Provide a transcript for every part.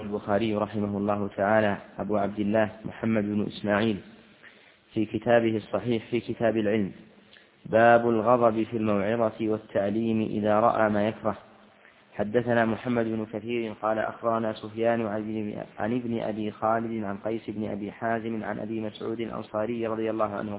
البخاري رحمه الله تعالى أبو عبد الله محمد بن إسماعيل في كتابه الصحيح في كتاب العلم: باب الغضب في الموعظة والتعليم إذا رأى ما يكره. حدثنا محمد بن كثير قال أخبرنا سفيان عن ابن أبي خالد عن قيس بن أبي حازم عن أبي مسعود الأنصاري رضي الله عنه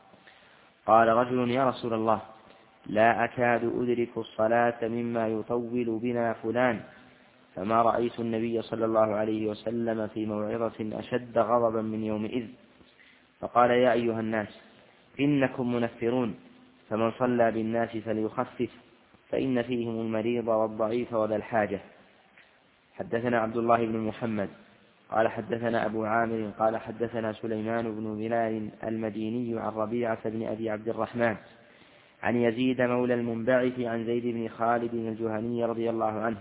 قال رجل: يا رسول الله، لا أكاد أدرك الصلاة مما يطول بنا فلان، فما رأيت النبي صلى الله عليه وسلم في موعظة أشد غضبا من يومئذ. فقال: يا أيها الناس، إنكم منفرون، فمن صلى بالناس فليخفف، فإن فيهم المريض والضعيف وذا الحاجة. حدثنا عبد الله بن محمد قال حدثنا أبو عامر قال حدثنا سليمان بن بلال المديني عن ربيعة بن أبي عبد الرحمن عن يزيد مولى المنبعث عن زيد بن خالد الجهني رضي الله عنه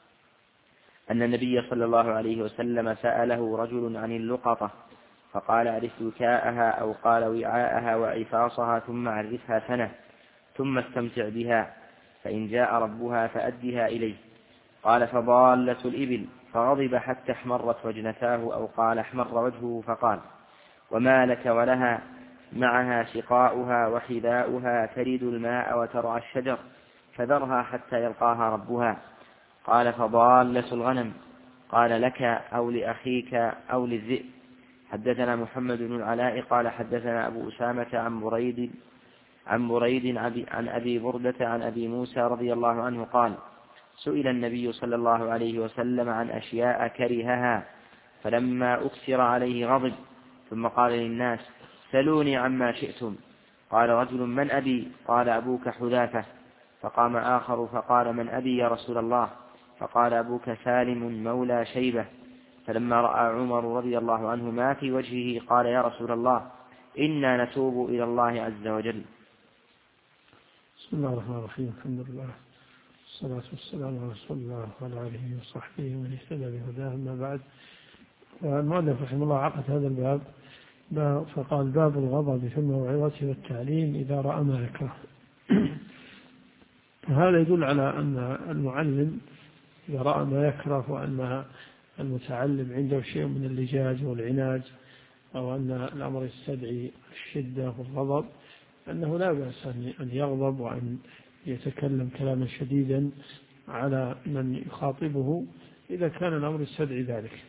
أن النبي صلى الله عليه وسلم سأله رجل عن اللقطة، فقال: عرف وكاءها، أو قال وعاءها وعفاصها، ثم عرفها سنة، ثم استمتع بها، فإن جاء ربها فأدها إليه. قال: فضالة الإبل، فغضب حتى احمرت وجنتاه، أو قال احمر وجهه، فقال: وما لك ولها؟ معها سقاؤها وحذاؤها، ترد الماء وترعى الشجر، فذرها حتى يلقاها ربها. قال: فضالة الغنم. قال: لك أو لأخيك أو للذئب. حدثنا محمد بن العلاء قال حدثنا أبو أسامة عن بريد عن أبي بردة عن أبي موسى رضي الله عنه قال: سئل النبي صلى الله عليه وسلم عن أشياء كرهها، فلما أكثر عليه غضب، ثم قال للناس: سلوني عما شئتم. قال رجل: من أبي؟ قال: أبوك حذافة. فقام آخر فقال: من أبي يا رسول الله؟ فقال: أبوك سالم مولى شيبة. فلما رأى عمر رضي الله عنه ما في وجهه قال: يا رسول الله، إنا نتوب إلى الله عز وجل. بسم الله الرحمن الرحيم. الحمد لله، والصلاة والسلام على رسول الله وعلى آله وصحبه ومن اهتدى بهداه. أما بعد، المؤلف رحمه الله عقد هذا الباب فقال: باب الغضب في الموعظة والتعليم إذا رأى ما يكره. هذا يدل على أن المعلم إذا رأى ما يكره، وأن المتعلم عنده شيء من اللجاج والعناد، أو أن الأمر يستدعي الشدة والغضب، أنه لا بأس أن يغضب وأن يتكلم كلاما شديدا على من يخاطبه إذا كان الأمر يستدعي ذلك.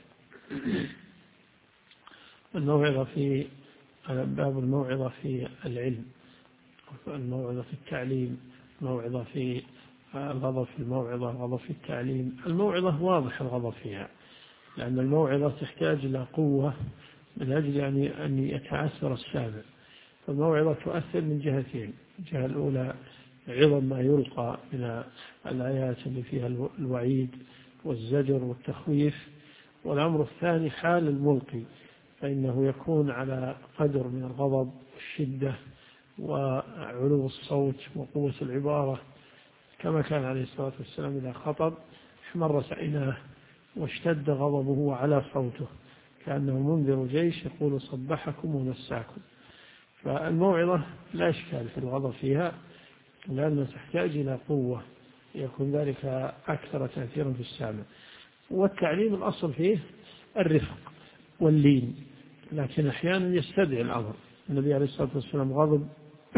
الموعظة في باب الموعظة في العلم، الموعظة في التعليم، الموعظة في الغضب في الموعظة، الغضب في التعليم. الموعظة واضح الغضب فيها، لأن الموعظة تحتاج إلى قوة من أجل أن يتأثر السامع. فالموعظة تؤثر من جهتين: الجهة الأولى عظم ما يلقى من الآيات اللي فيها الوعيد والزجر والتخويف، والأمر الثاني حال الملقي، فإنه يكون على قدر من الغضب والشدة وعلو الصوت وقوة العبارة، كما كان عليه الصلاة والسلام إذا خطب احمرت عيناه واشتد غضبه وعلى صوته، كأنه منذر جيش يقول: صبحكم ومساكم. فالموعظة لا إشكال في الغضب فيها، لأنها تحتاج إلى قوة يكون ذلك أكثر تأثيرا في السامع. والتعليم الأصل فيه الرفق واللين، لكن أحيانا يستدعي الأمر. النبي عليه الصلاة والسلام غضب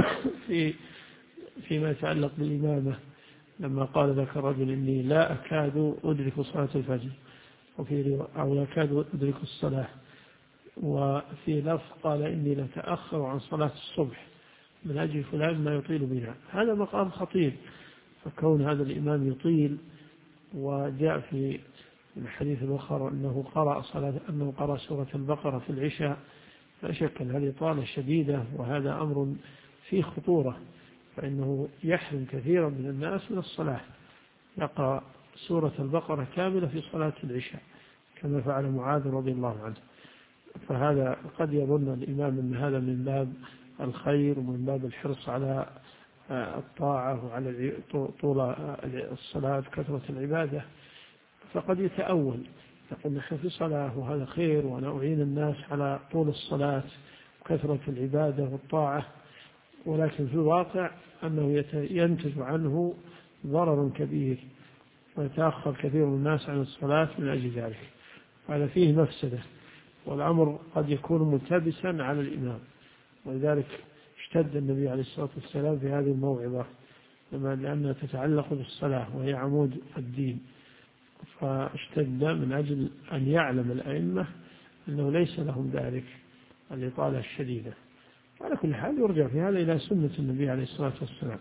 فيما يتعلق بالإمامة، لما قال ذاك الرجل: إني لا أكاد أدرك صلاة الفجر، أو لا أكاد أدرك الصلاة. وفي لفظ قال: إني لتأخر عن صلاة الصبح من أجل فلان ما يطيل بنا. هذا مقام خطير، فكون هذا الإمام يطيل، وجاء في الحديث الآخر أنه قرأ سورة البقرة في العشاء، لا شك أن هذه طالة شديدة، وهذا أمر فيه خطورة، فإنه يحرم كثيرا من الناس من الصلاة. يقرأ سورة البقرة كاملة في صلاة العشاء كما فعل معاذ رضي الله عنه. فهذا قد يظن الإمام أن هذا من باب الخير ومن باب الحرص على الطاعة وعلى طول الصلاة كثرة العبادة، فقد يتأول، يقول: نحن في صلاة وهذا خير، وأنا أعين الناس على طول الصلاة وكثرة العبادة والطاعة. ولكن في الواقع أنه ينتج عنه ضرر كبير، ويتأخر كثير من الناس عن الصلاة من أجل ذلك. هذا فيه مفسدة، والأمر قد يكون ملتبسا على الإمام، ولذلك اشتد النبي عليه الصلاة والسلام في هذه الموعظة لأنها تتعلق بالصلاة وهي عمود الدين، فاشتد من أجل أن يعلم الأئمة أنه ليس لهم ذلك الإطالة الشديدة. على كل حال يرجع في هذا إلى سنة النبي عليه الصلاة والسلام،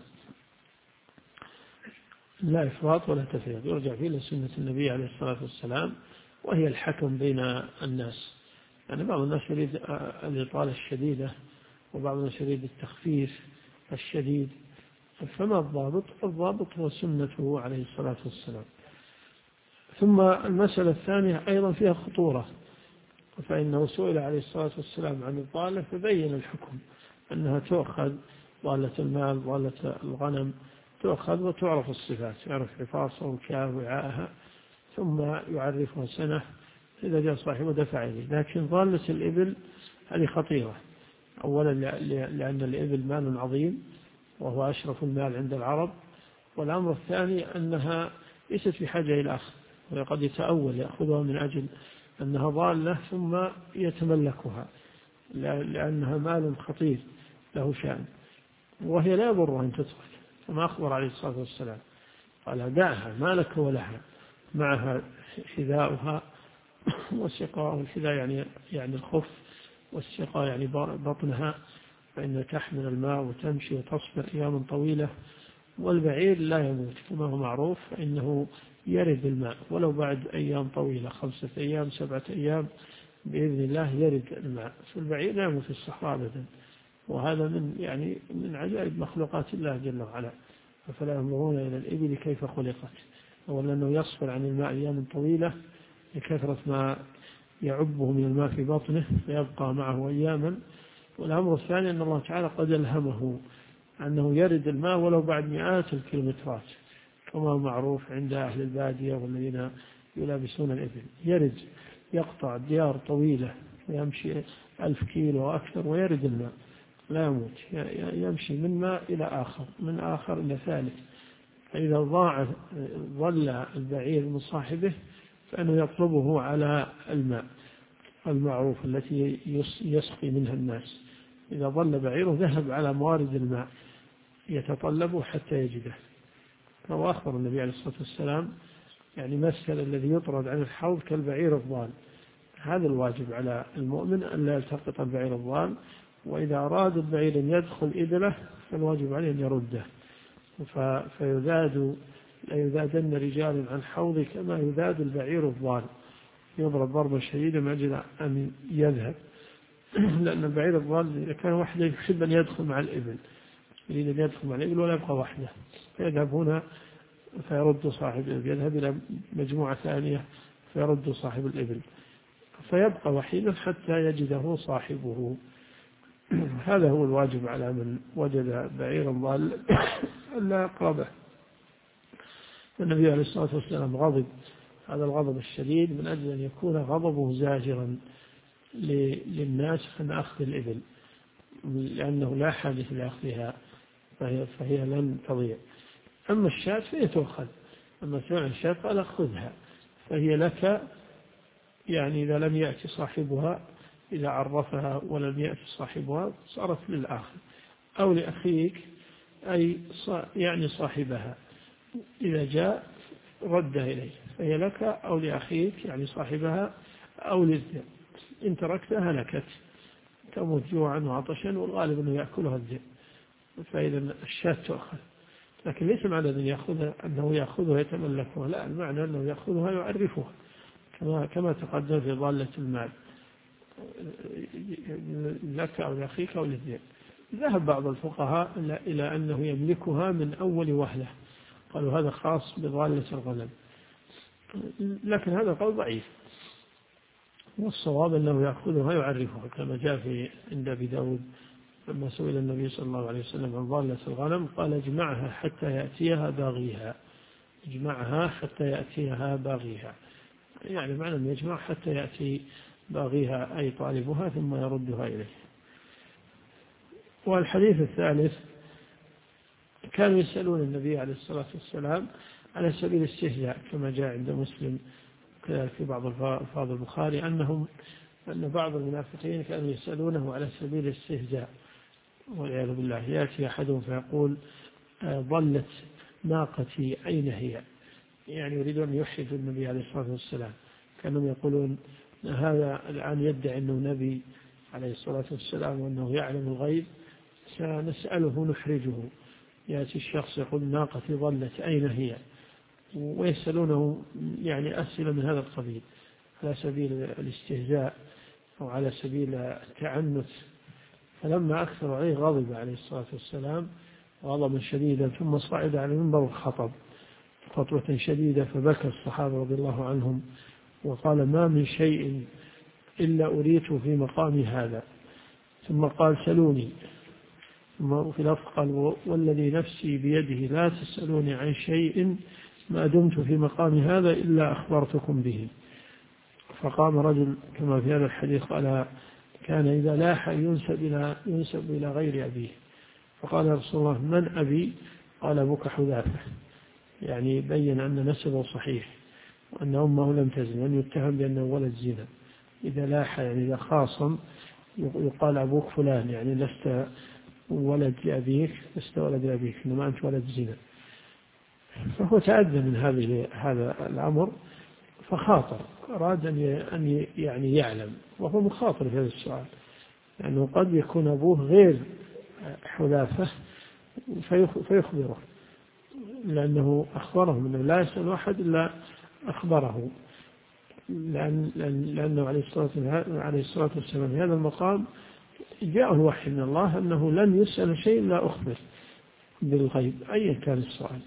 لا إفراط ولا تفريط، يرجع فيه إلى سنة النبي عليه الصلاة والسلام، وهي الحكم بين الناس. يعني بعض الناس يريد الإطالة الشديدة، وبعض الناس يريد التخفيف الشديد، فما الضابط؟ الضابط هو سنته عليه الصلاة والسلام. ثم المسألة الثانية أيضا فيها خطورة، فإنه سئل عليه الصلاة والسلام عن الضالة فبين الحكم أنها تؤخذ، ضالة المال ضالة الغنم تؤخذ وتعرف الصفات، يعرف حفاظها وكاه وعاءها، ثم يعرفها سنة، إذا جاء صاحبه دفع إليه. لكن ضالة الإبل هذه خطيرة، أولا لأن الإبل مال عظيم وهو أشرف المال عند العرب، والأمر الثاني أنها ليست في حاجة إلى أخذ، وقد يتأول يأخذها من أجل أنها ضالة ثم يتملكها، لأنها مال خطير له شأن، وهي لا يضر أن تترك، كما أخبر عليه الصلاة والسلام قال دعها ما لك ولها، معها حذاؤها والسقاء، الحذاء يعني الخف، والسقاء يعني بطنها، فإنها تحمل الماء وتمشي وتصبر أياما طويلة. والبعير لا يموت كما هو معروف، فإنه يرد الماء ولو بعد أيام طويلة، 5 أيام 7 أيام بإذن الله يرد الماء، فالبعير لا يموت في الصحراء أبدا، وهذا من عجائب مخلوقات الله جل وعلا. فلا ينظرون إلى الإبل كيف خلقت، أولا أنه يصبر عن الماء أيام طويلة لكثرة ما يعبه من الماء في بطنه فيبقى معه أياما، والأمر الثاني أن الله تعالى قد ألهمه أنه يرد الماء ولو بعد مئات الكيلومترات، كما معروف عند أهل البادية والذين يلابسون الإبل، يرد يقطع ديار طويلة ويمشي 1000 كيلو وأكثر ويرد الماء لا يموت، يمشي من ماء إلى آخر، من آخر إلى ثالث، فإذا ضل البعير من صاحبه فإنه يطلبه على الماء المعروف التي يسقي منها الناس، إذا ضل بعيره ذهب على موارد الماء يتطلبه حتى يجده. وأخبر النبي عليه الصلاة والسلام مثل الذي يطرد عن الحوض كالبعير الضال، هذا الواجب على المؤمن أن لا يلتقط البعير الضال، وإذا أراد البعير أن يدخل إبله فالواجب عليه أن يرده، لا يذادن رجال عن حوض كما يذاد البعير الضال، يضرب ضربا شديدا من أجل أن يذهب، لأن البعير الضال إذا كان وحده يحب أن يدخل مع الإبل، يريد أن يدخل مع الإبل ولا يبقى وحده، فيذهب هنا فيرد صاحب الإبل، يذهب إلى مجموعة ثانية فيرد صاحب الإبل، فيبقى وحيدا حتى يجده صاحبه. هذا هو الواجب على من وجد بعيرا ضالا ألا يقربه. النبي عليه الصلاة والسلام غضب هذا الغضب الشديد من أجل أن يكون غضبه زاجرا للناس عن أخذ الإبل، لأنه لا حاجة لأخذها فهي لن تضيع. أما الشاة فهي تؤخذ، أما سمع الشاة قال خذها فهي لك، إذا لم يأتي صاحبها، إذا عرفها ولم يأتي صاحبها صارت للآخر أو لأخيك، أي صاحبها إذا جاء رده إليه، فهي لك أو لأخيك صاحبها أو للذئب، إن تركتها لكت تموت جوعا وعطشا، والغالب أنه يأكلها الذئب، فإذا الشاة تؤخذ، لكن ليس معنى أنه يأخذها يتملكها، لا، المعنى أنه يأخذها يعرفها كما تقدم في ضالة المال لك أو لأخيك أو للذئب. ذهب بعض الفقهاء إلى أنه يملكها من أول وهلة، قالوا هذا خاص بضالة الغنم، لكن هذا قول ضعيف، والصواب أنه يأخذها يعرفها، كما جاء عند أبي داود لما سئل النبي صلى الله عليه وسلم عن ضالة الغنم قال اجمعها حتى يأتيها باغيها، اجمعها حتى يأتيها باغيها، معنى أن يجمع حتى يأتي باغيها أي طالبها ثم يردها إليه. والحديث الثالث كانوا يسألون النبي عليه الصلاة والسلام على سبيل الاستهزاء كما جاء عند مسلم، كذلك في بعض ألفاظ البخاري أن بعض المنافقين كانوا يسألونه على سبيل الاستهزاء والعياذ بالله. يأتي أحدهم فيقول ضلت ناقتي أين هي، يعني يريدون أن يوحدوا النبي عليه الصلاة والسلام. كانوا يقولون هذا الآن يدعي أنه نبي عليه الصلاة والسلام وأنه يعلم الغيب، سنسأله نحرجه. يأتي الشخص يقول ناقتي ضلت أين هي، ويسألونه يعني أسئلة من هذا القبيل على سبيل الاستهزاء أو على سبيل التعنت. فلما أكثر عليه غضب عليه الصلاة والسلام غضبا شديدا، ثم صعد على المنبر وخطب خطوة شديدة، فبكى الصحابة رضي الله عنهم وقال ما من شيء إلا أريته في مقامي هذا. ثم قال سلوني، ثم في لفظ قال والذي نفسي بيده لا تسألوني عن شيء ما دمت في مقامي هذا إلا أخبرتكم به. فقام رجل كما في هذا الحديث قال كان إذا لاح ينسب إلى غير أبيه، فقال يا رسول الله من أبي؟ قال أبوك حذافة، يعني بين أن نسبه صحيح وأن أمه لم تزن، وأن يتهم بأنه ولد زنا. إذا لاح يعني إذا خاصم يقال أبوك فلان، يعني لست ولد لأبيك، لست ولد لأبيك، إنما أنت ولد زنا. فهو تأذى من هذا الأمر فخاطر، أراد أن يعني يعلم، وهو مخاطر في هذا السؤال، لأنه قد يكون أبوه غير حذافة فيخبره، لأنه أخبرهم أنه لا يسأل أحد إلا أخبره، لأنه عليه الصلاة والسلام في هذا المقام جاءه الوحي من الله أنه لن يسأل شيء لا أخبر بالغيب أي كان السؤال.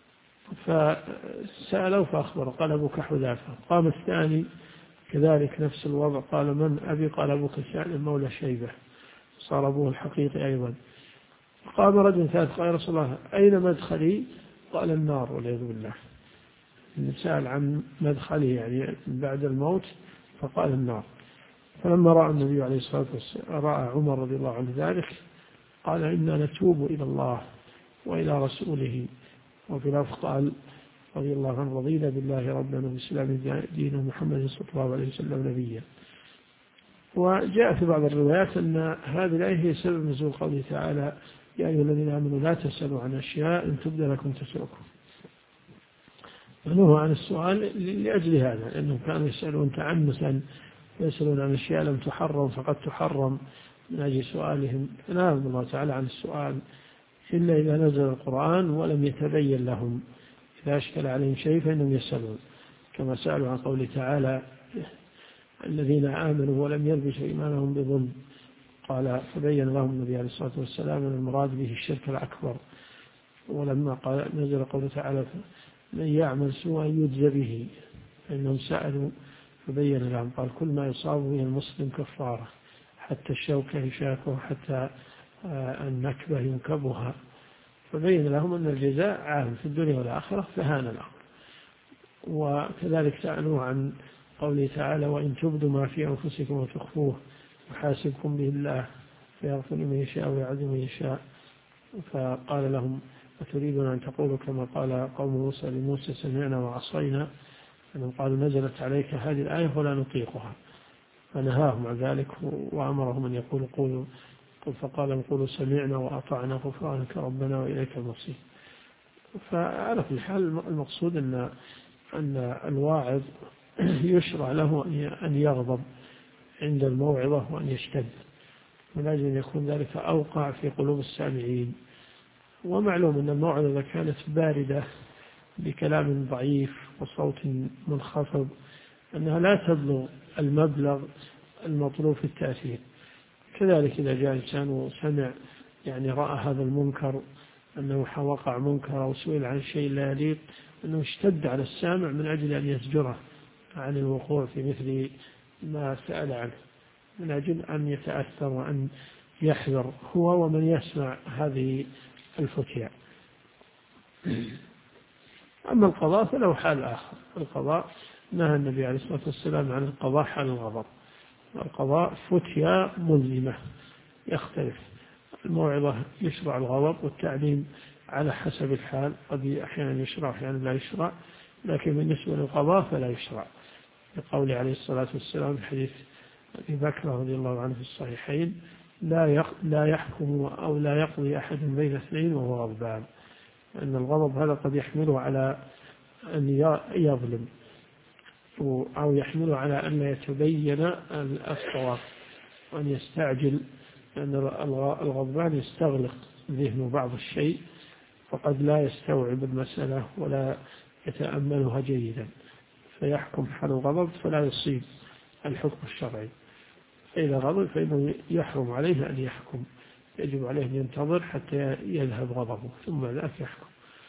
فسأله فأخبره قال أبوك حذافة. قام الثاني كذلك نفس الوضع، قال من أبي؟ قال أبوك سالم مولى شيبة، صار أبوه الحقيقي أيضا. قام رجل ثالث قال يا رسول الله أين مدخلي؟ قال النار والعياذ بالله. سأل عن مدخله يعني بعد الموت فقال النار. فلما رأى النبي عليه الصلاة والسلام، رأى عمر رضي الله عنه ذلك، قال إنا نتوب إلى الله وإلى رسوله. وفي لفظ قال رضي الله عنه رضينا بالله ربنا وبالإسلام دينه محمد صلى الله عليه وسلم نبيا. وجاء في بعض الروايات أن هذه الآية هي سبب نزول قوله تعالى يا أيها الذين آمنوا لا تسألوا عن أشياء إن تبد لكم تسؤكم. ونهوا عن السؤال لأجل هذا، لأنهم كانوا يسألون تعنتا ويسألون عن أشياء لم تحرم فقد تحرم من أجل سؤالهم. فنهاهم الله تعالى عن السؤال إلا إذا نزل القرآن ولم يتبين لهم، إذا أشكل عليهم شيء فإنهم يسألون، كما سألوا عن قوله تعالى الذين آمنوا ولم يلبسوا إيمانهم بظلم، قال فبين لهم النبي عليه الصلاة والسلام أن المراد به الشرك الأكبر. ولما قال نزل قوله تعالى من يعمل سوءا يجزى به، فإنهم سألوا فبين لهم قال كل ما يصاب به المسلم كفارة، حتى الشوكة يشاكه، حتى النكبة ينكبها. فبين لهم أن الجزاء عام في الدنيا والآخرة، فهان الأمر. وكذلك سألوا عن قوله تعالى وإن تبدوا ما في أنفسكم وتخفوه يحاسبكم به الله فيغفر لمن يشاء ويعذب من يشاء. فقال لهم أتريدون أن تقولوا كما قال قوم موسى لموسى سمعنا وعصينا، أنهم قالوا نزلت عليك هذه الآية ولا نطيقها، فنهاهم عن ذلك وأمرهم أن يقولوا فقال قولوا سمعنا وأطعنا غفرانك ربنا وإليك المصير. فعلى كل حال المقصود أن الواعظ يشرع له أن يغضب عند الموعظة وأن يشتد، من أجل أن يكون ذلك أوقع في قلوب السامعين. ومعلوم أن الموعظة إذا كانت باردة بكلام ضعيف وصوت منخفض أنها لا تبلغ المبلغ المطلوب في التأثير. كذلك إذا جاء إنسان وسمع يعني رأى هذا المنكر أنه وقع منكر أو سئل عن شيء لا يليق، أنه اشتد على السامع من أجل أن يزجره عن الوقوع في مثل ما سأل عنه، من أجل أن يتأثر وأن يحذر هو ومن يسمع هذه الفتية. أما القضاء فله حال آخر. القضاء نهى النبي عليه الصلاة والسلام عن القضاء حال الغضب. القضاء فتية ملزمة يختلف. الموعظة يشرع الغضب والتعليم على حسب الحال، قد أحيانا يشرع أحيانا لا يشرع، لكن بالنسبة للقضاء فلا يشرع. لقول عليه الصلاة والسلام في حديث أبي بكر رضي الله عنه في الصحيحين: لا يحكم أو لا يقضي أحد بين اثنين وهو غضبان. أن الغضب هذا قد يحمله على أن يظلم، أو يحمله على أن يتبين الصواب، وأن يستعجل، لأن الغضبان يستغلق ذهنه بعض الشيء، فقد لا يستوعب المسألة ولا يتأملها جيدا، فيحكم حال الغضب فلا يصيب الحكم الشرعي. فإذا غضب فإنه يحرم عليه أن يحكم، يجب عليه أن ينتظر حتى يذهب غضبه ثم ذاك يحكم.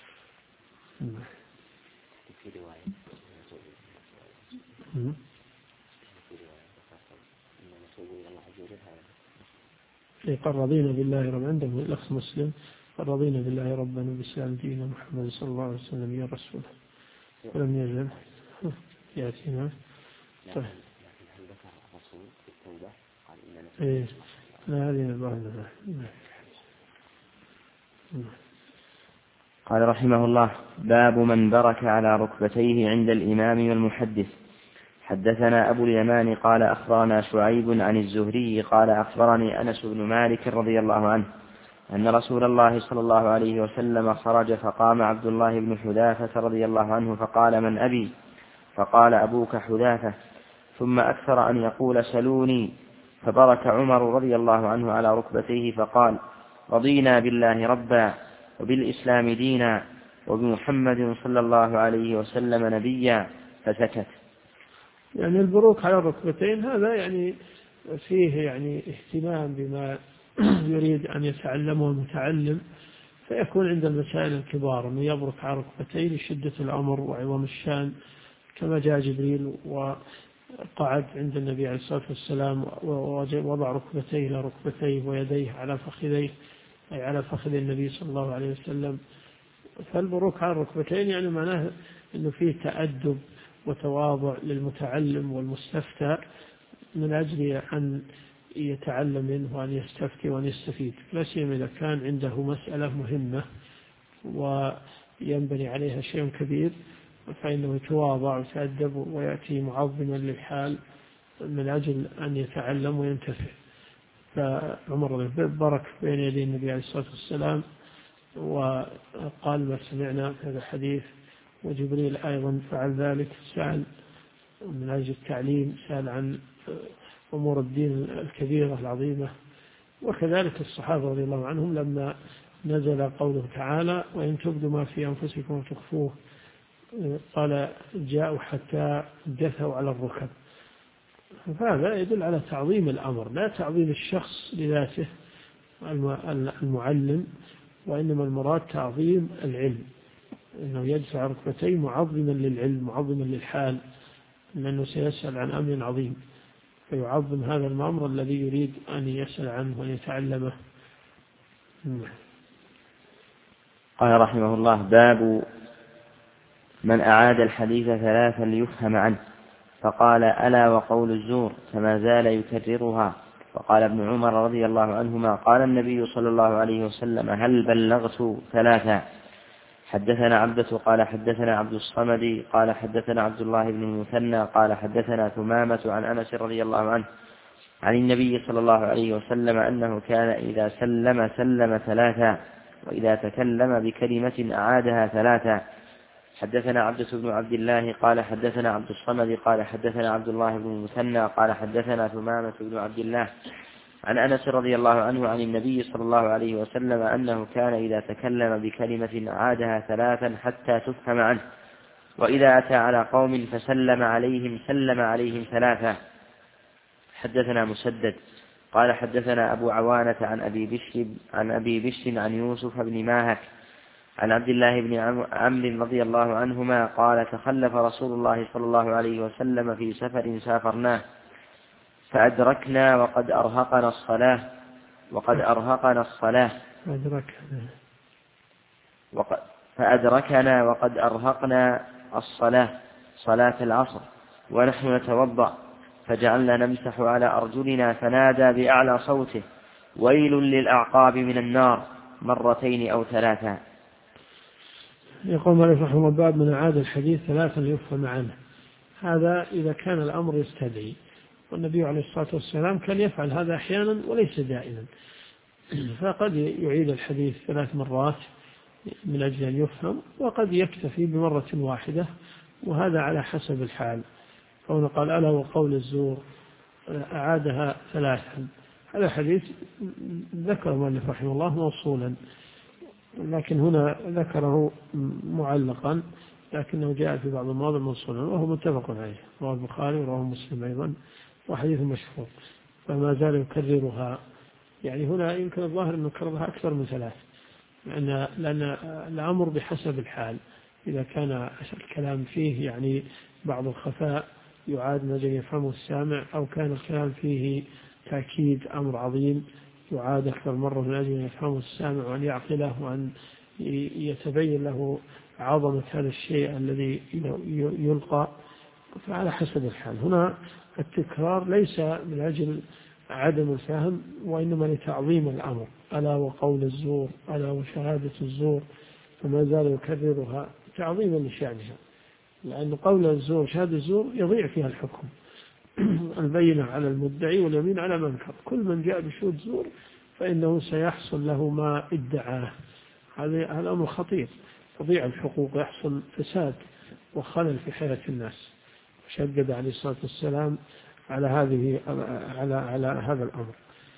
قال رضينا بالله رب، عندهم الأخ مسلم: قال رضينا بالله ربا وبالإسلام دينا محمد صلى الله عليه وسلم يا رسول، ولم يزل يأتينا. طيب قال رحمه الله: باب من برك على ركبتيه عند الإمام والمحدث. حدثنا أبو اليمان قال أخبرنا شعيب عن الزهري قال أخبرني أنس بن مالك رضي الله عنه أن رسول الله صلى الله عليه وسلم خرج فقام عبد الله بن حذافة رضي الله عنه فقال: من أبي؟ فقال: أبوك حذافة. ثم أكثر أن يقول: سلوني. فبرك عمر رضي الله عنه على ركبتيه فقال: رضينا بالله ربا وبالإسلام دينا وبمحمد صلى الله عليه وسلم نبيا، فسكت. يعني البروك على الركبتين هذا يعني فيه يعني اهتمام بما يريد أن يتعلمه المتعلم، فيكون عند المسائل الكبار أنه يبرك على ركبتين لشدة الأمر وعظم الشان، كما جاء جبريل وقعد عند النبي عليه الصلاة والسلام ووضع ركبتيه إلى ركبتيه ويديه على فخذيه، أي على فخذ النبي صلى الله عليه وسلم. فالبروك على الركبتين يعني معناه أنه فيه تأدب وتواضع للمتعلم والمستفتى من أجل أن يتعلم منه وأن يستفتي وأن يستفيد، لا سيما إذا كان عنده مسألة مهمة وينبني عليها شيء كبير، فإنه يتواضع ويتأدب ويأتي معظما للحال من أجل أن يتعلم وينتفع. فعمر برك بين يدي النبي عليه الصلاة والسلام وقال: ما سمعنا هذا الحديث. وجبريل أيضا فعل ذلك، سأل من أجل التعليم، سأل عن أمور الدين الكبيرة العظيمة. وكذلك الصحابة رضي الله عنهم لما نزل قوله تعالى: وإن تبدوا ما في أنفسكم وتخفوه، قال: جاءوا حتى دثوا على الركب. فهذا يدل على تعظيم الأمر، لا تعظيم الشخص لذاته المعلم، وإنما المراد تعظيم العلم، إنه يدفع ركبتيه معظما للعلم معظما للحال، لأنه سيسأل عن أمر عظيم، فيعظم هذا الأمر الذي يريد أن يسأل عنه وأن يتعلمه. قال رحمه الله: باب من أعاد الحديث ثلاثا ليفهم عنه. فقال: ألا وقول الزور، فما زال يكررها. فقال ابن عمر رضي الله عنهما: قال النبي صلى الله عليه وسلم: هل بلغت ثلاثا؟ حدثنا عبدة قال حدثنا عبد الصمد قال حدثنا عبد الله بن المثنى قال حدثنا ثمامة عن أنس رضي الله عنه عن النبي صلى الله عليه وسلم أنه كان إذا سلم ثلاثا، وإذا تكلم بكلمة أعادها ثلاثا. حدثنا عبدة بن عبد الله قال حدثنا عبد الصمد قال حدثنا عبد الله بن المثنى قال حدثنا ثمامة بن عبد الله عن أنس رضي الله عنه عن النبي صلى الله عليه وسلم أنه كان إذا تكلم بكلمة أعادها ثلاثا حتى تفهم عنه، وإذا أتى على قوم فسلم عليهم ثلاثا. حدثنا مسدد قال حدثنا أبو عوانة عن أبي بشر عن يوسف بن ماهك عن عبد الله بن عمرو رضي الله عنهما قال: تخلف رسول الله صلى الله عليه وسلم في سفر سافرناه فأدركنا وقد أرهقنا الصلاة صلاة العصر ونحن نتوضأ، فجعلنا نمسح على أرجلنا، فنادى بأعلى صوته: ويل للأعقاب من النار، مرتين أو ثلاثا. يقول مالك رحمه الله: باب من أعاد الحديث ثلاثا ليفهم عنه. هذا إذا كان الأمر يستدعي، والنبي عليه الصلاة والسلام كان يفعل هذا أحيانا وليس دائما، فقد يعيد الحديث 3 مرات من أجل أن يفهم، وقد يكتفي بمرة واحدة، وهذا على حسب الحال. فهنا قال ألا وقول الزور أعادها 3. هذا حديث ذكر المؤلف رحمه الله موصولا، لكن هنا ذكره معلقا، لكنه جاء في بعض المواضع موصولا، وهو متفق عليه، رواه البخاري ورواه مسلم أيضا، وحديث مشهور، فما زال يكررها. يعني هنا يمكن الظاهر أنه كررها أكثر من 3، لأن الأمر بحسب الحال. إذا كان الكلام فيه يعني بعض الخفاء يعاد من أجل يفهمه السامع، أو كان الكلام فيه تأكيد أمر عظيم يعاد أكثر مرة من أجل أن يفهمه السامع وأن يعقله وأن يتبين له عظمة هذا الشيء الذي يلقى، فعلى حسب الحال. هنا التكرار ليس من أجل عدم الفهم، وإنما لتعظيم الأمر، ألا وقول الزور، ألا وشهادة الزور، فما زال يكررها تعظيما لشأنها، لأن قول الزور شهادة الزور يضيع فيها الحكم. البينة على المدعي واليمين على من كفر، كل من جاء بشهود زور فإنه سيحصل له ما ادعاه. هذا الأمر خطير، تضيع الحقوق، يحصل فساد وخلل في حياة الناس. شدد عليه الصلاة والسلام على هذا الأمر.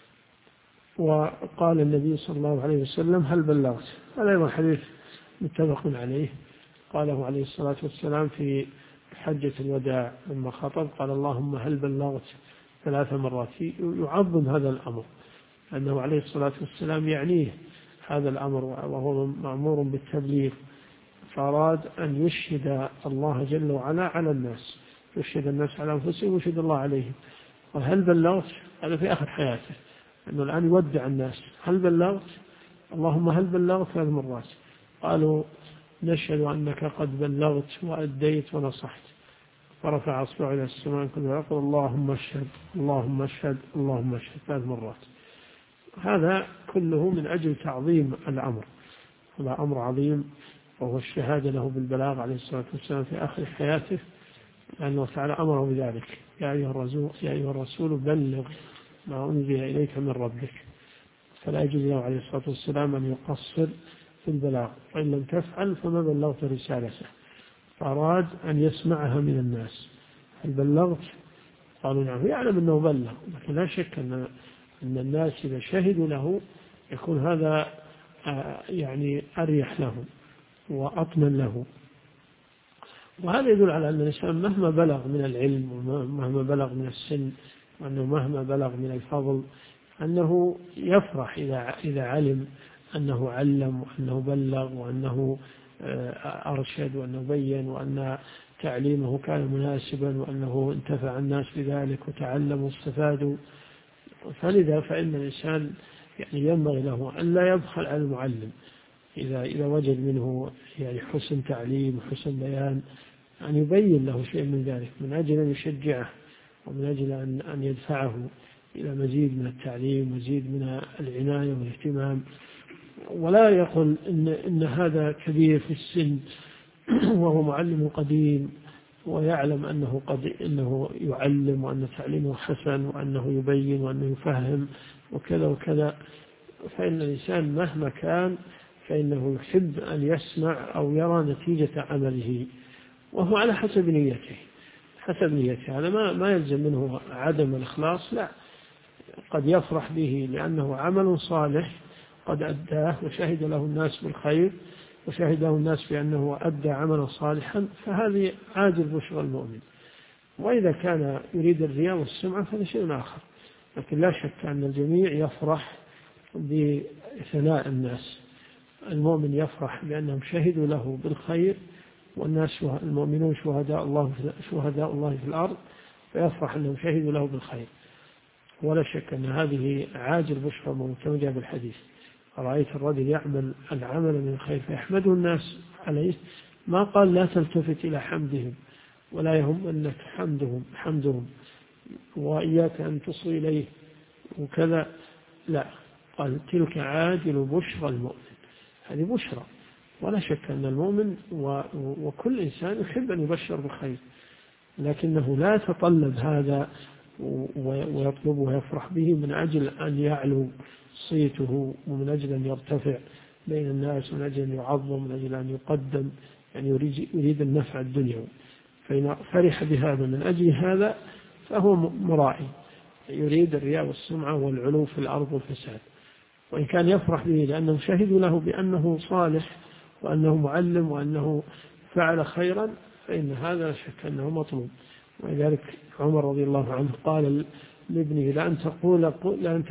وقال النبي صلى الله عليه وسلم هل بلغت؟ هذا أيضا حديث متفق عليه، قاله عليه الصلاة والسلام في حجة الوداع لما خطب، قال اللهم هل بلغت 3 مرات، يعظم هذا الأمر، أنه عليه الصلاة والسلام يعنيه هذا الأمر، وهو مأمور بالتبليغ، فأراد أن يشهد الله جل وعلا على الناس، يشهد الناس على أنفسهم ويشهد الله عليهم. قال هل بلغت؟ هذا في آخر حياته، أنه الآن يودع الناس، هل بلغت؟ اللهم هل بلغت 3 مرات. قالوا نشهد أنك قد بلغت وأديت ونصحت، فرفع أصبعه إلى السماء ويقول اللهم اشهد اللهم اشهد اللهم اشهد 3 مرات. هذا كله من أجل تعظيم الأمر، هذا أمر عظيم، وهو الشهادة له بالبلاغ عليه الصلاة والسلام في آخر حياته، لأنه تعالى أمره بذلك، يا أيها الرسول بلغ ما أنزل إليك من ربك، فلا يجوز له عليه الصلاة والسلام أن يقصر في البلاغ، وإن لم تفعل فما بلغت رسالته. فأراد أن يسمعها من الناس، هل بلغت؟ قالوا نعم، يعلم أنه بلغ، لكن لا شك أن الناس إذا شهدوا له يكون هذا يعني أريح له وأطمن له. وهذا يدل على أن الإنسان مهما بلغ من العلم ومهما بلغ من السن، وأنه مهما بلغ من الفضل، أنه يفرح إذا علم أنه علم وأنه بلغ وأنه أرشد وأنه بين وأن تعليمه كان مناسبا وأنه انتفع الناس بذلك وتعلموا واستفادوا. فلذا فإن الإنسان يعني ينبغي له أن لا يبخل على المعلم إذا وجد منه يعني حسن تعليم وحسن بيان، أن يبين له شيء من ذلك من أجل أن يشجعه ومن أجل أن يدفعه إلى مزيد من التعليم ومزيد من العناية والاهتمام، ولا يقول إن هذا كبير في السن وهو معلم قديم ويعلم أنه يعلم وأن تعليمه حسن وأنه يبين وأنه يفهم وكذا وكذا. فإن الإنسان مهما كان فإنه يحب أن يسمع أو يرى نتيجة عمله، وهو على حسب نيته، هذا ما يلزم منه عدم الإخلاص، لا، قد يفرح به لأنه عمل صالح قد أداه وشهد له الناس بالخير وشهد له الناس بأنه أدى عملا صالحا، فهذه عاجل بشرى المؤمن. وإذا كان يريد الرياء والسمعة فهذا شيء آخر، لكن لا شك أن الجميع يفرح بثناء الناس. المؤمن يفرح بأنهم شهدوا له بالخير، والناس المؤمنون شهداء الله في الأرض، فيفرح أنهم شهدوا له بالخير. ولا شك أن هذه عاجل بشرى المؤمن كما جاء بالحديث، رأيت الرجل يعمل العمل من الخير فيحمده الناس عليه، ما قال لا تلتفت إلى حمدهم ولا يهم أنك حمدهم وإياك أن تصل إليه وكذا، لا، قال تلك عاجل بشرى المؤمن، هذه بشرى. ولا شك أن المؤمن وكل إنسان يحب أن يبشر بالخير، لكنه لا يتطلب هذا ويطلب ويفرح به من أجل أن يعلو صيته ومن أجل أن يرتفع بين الناس، من أجل أن يعظم، من أجل أن يقدم، يعني يريد النفع الدنيوي. فإن فرح بهذا من أجل هذا فهو مرائي، يريد الرياء والسمعة والعلو في الأرض والفساد. وإن كان يفرح به لأنهم شهدوا له بأنه صالح وأنه معلم وأنه فعل خيرا، فإن هذا لا شك أنه مطلوب. ولذلك عمر رضي الله عنه قال لابنه لأن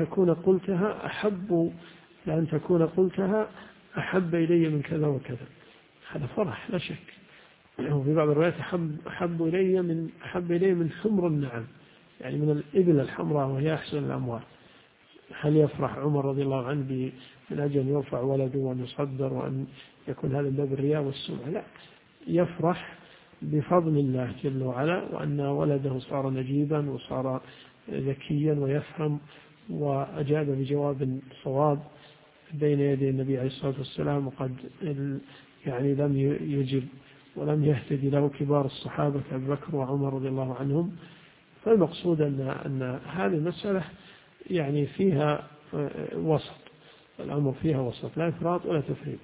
تكون قلتها أحب إلي من كذا وكذا. هذا فرح لا شك. وفي بعض الروايات أحب إلي من حمر النعم، يعني من الإبل الحمراء وهي أحسن الأموال. هل يفرح عمر رضي الله عنه من أجل أن يرفع ولده وأن يصدر وأن يكون هذا باب الرياء والسمعة؟ لا، يفرح بفضل الله جل وعلا، وأن ولده صار نجيبا وصار ذكيا ويفهم وأجاب بجواب صواب بين يدي النبي عليه الصلاة والسلام، وقد يعني لم يجب ولم يهتدي له كبار الصحابة أبو بكر وعمر رضي الله عنهم. فالمقصود أن هذه المسألة يعني فيها وسط، الأمر فيها وسط، لا إفراط ولا تفريط.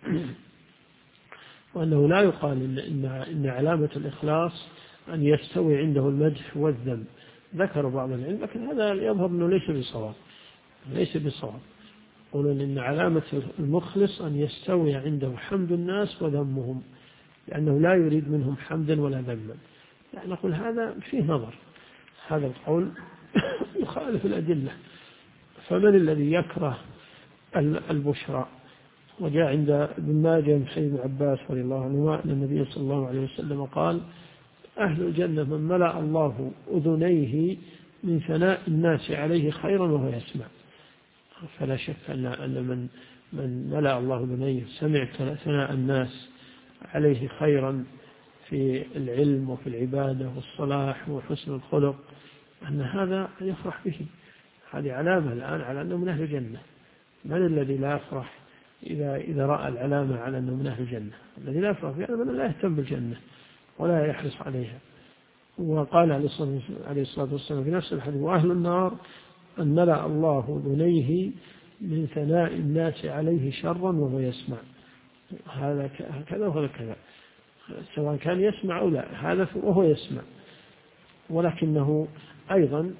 وأنه لا يقال إن علامة الإخلاص أن يستوي عنده المدح والذم. ذكر بعض العلم، لكن هذا يظهر أنه ليس بصواب. يقولون إن علامة المخلص أن يستوي عنده حمد الناس وذمهم، لأنه لا يريد منهم حمدا ولا ذما. يعني نقول هذا فيه نظر، هذا القول يخالف الأدلة. فمن الذي يكره البشرى؟ وجاء عند ابن ماجه من حديث ابن عباس رضي الله عنهما أن النبي صلى الله عليه وسلم قال: أهل الجنة من ملأ الله أذنيه من ثناء الناس عليه خيرا وهو يسمع. فلا شك أن من ملأ الله أذنيه سمع ثناء الناس عليه خيرا في العلم وفي العبادة والصلاح وحسن الخلق، أن هذا يفرح به. هذه علامة الآن على أنه من أهل الجنة. من الذي لا يفرح إذا رأى العلامة على أنه من أهل الجنة؟ الذي لا يفرح يعني من لا يهتم بالجنة ولا يحرص عليها. وقال عليه الصلاة والسلام في نفس الحديث: وأهل النار أن ملأ الله أذنيه من ثناء الناس عليه شرا وهو يسمع. هذا كذا وهذا كذا، سواء كان يسمع أو لا، هذا وهو يسمع. ولكنه أيضا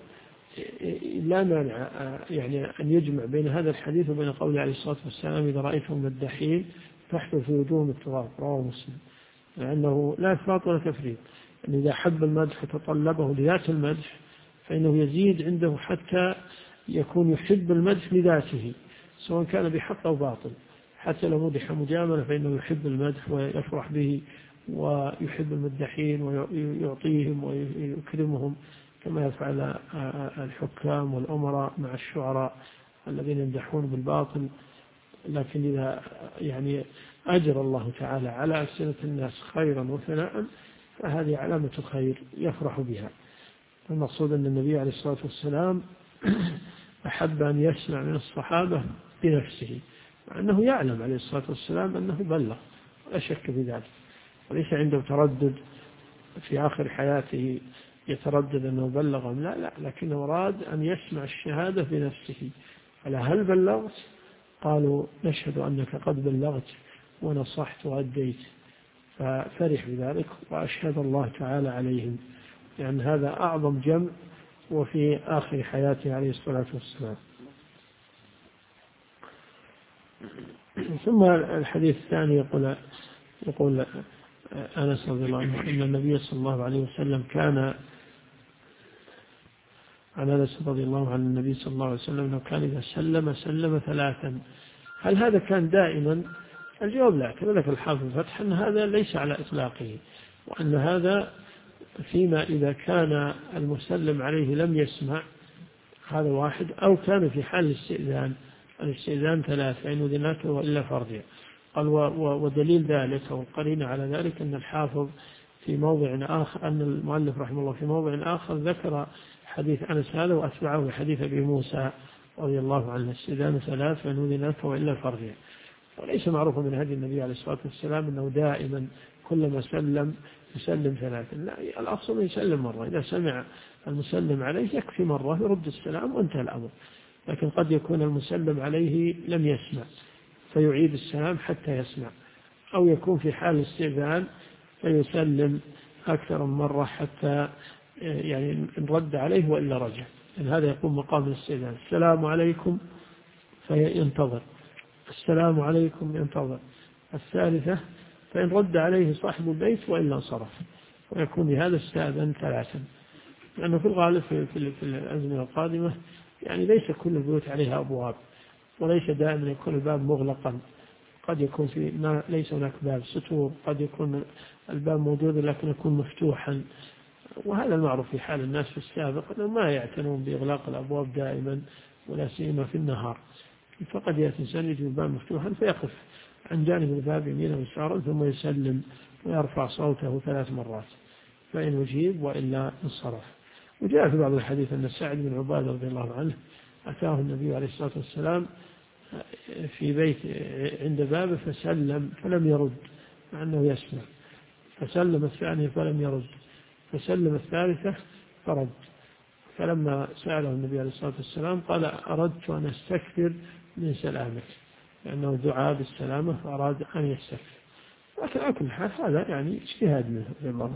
لا مانع يعني أن يجمع بين هذا الحديث وبين قوله عليه الصلاة والسلام: إذا رأيتهم مداحين فاحثوا في وجوههم التراب، رواه مسلم. لأنه لا إفراط ولا تفريط. أن إذا حب المدح وتطلبه لذات المدح فإنه يزيد عنده حتى يكون يحب المدح لذاته، سواء كان بحق أو باطل. حتى لو مدح مجاملة فإنه يحب المدح ويفرح به ويحب المدحين ويعطيهم ويكرمهم، كما يفعل الحكام والأمراء مع الشعراء الذين يمدحون بالباطل. لكن إذا يعني أجر الله تعالى على ألسنة الناس خيرا وثناء فهذه علامة خير يفرح بها. المقصود أن النبي عليه الصلاة والسلام أحب أن يسمع من الصحابة بنفسه، مع أنه يعلم عليه الصلاة والسلام أنه بلغ، لا شك في ذلك، وليس عنده تردد في آخر حياته يتردد أنه بلغ أم لا، لكنه أراد أن يسمع الشهادة بنفسه. فلا هل بلغت؟ قالوا: نشهد أنك قد بلغت ونصحت وأديت. ففرح بذلك وأشهد الله تعالى عليهم، لأن هذا أعظم جمع وفي آخر حياته عليه الصلاة والسلام. ثم الحديث الثاني يقول أنس رضي الله عنه أن النبي صلى الله عليه وسلم كان عن أنس رضي الله عن النبي صلى الله عليه وسلم أنه كان إذا سلم ثلاثا. هل هذا كان دائما؟ الجواب لا. كما ذكر الحافظ الفتح أن هذا ليس على إطلاقه، وأن هذا فيما إذا كان المسلم عليه لم يسمع، هذا واحد، أو كان في حال الاستئذان ثلاثة، إن أذنك وإلا فارجع. قال: ودليل ذلك والقرينة على ذلك أن الحافظ في موضع آخر، أن المؤلف رحمه الله في موضع آخر ذكر حديث أنس هذا وأتبعه بحديث أبي موسى رضي الله عنه: الاستئذان ثلاث فإن أذنك وإلا فارجع. وليس معروفا من هدي النبي عليه الصلاة والسلام أنه دائما كلما سلم يسلم ثلاثا، لا، الأصل يسلم مرة، إذا سمع المسلم عليه يكفي مرة يرد السلام وانتهى الأمر. لكن قد يكون المسلم عليه لم يسمع فيعيد السلام حتى يسمع، أو يكون في حال الاستئذان فيسلم أكثر من مرة حتى يعني إن رد عليه وإلا رجع، إن هذا يكون مقام الاستئذان. السلام عليكم فينتظر، السلام عليكم ينتظر. الثالثة فإن رد عليه صاحب البيت وإلا انصرف، ويكون بهذا استأذن ثلاثا. لأنه في الغالب في الأزمنة القادمة يعني ليس كل البيوت عليها أبواب، وليس دائما يكون الباب مغلقا، قد يكون ليس هناك باب ستور، قد يكون الباب موجود لكن يكون مفتوحا. وهذا المعروف في حال الناس في السابق أنهم ما يعتنون بإغلاق الأبواب دائما ولا سيما في النهار، فقد يأتي إنسان يجد الباب مفتوحا فيقف عن جانب الباب يمينا ويسارا ثم يسلم ويرفع صوته 3 مرات، فإن يجيب وإلا انصرف. وجاء في بعض الحديث أن سعد بن عبادة رضي الله عنه أتاه النبي عليه الصلاة والسلام في بيت عند بابه فسلم فلم يرد مع أنه يسمع، فسلم الثانية فلم يرد، فسلم الثالثة فرد. فلما سأله النبي عليه الصلاة والسلام قال أردت أن أستكثر من سلامك، لأنه دعا بالسلامة فأراد أن يستكثر. لكن على كل حال هذا يعني اجتهاد منه رضي الله عنه.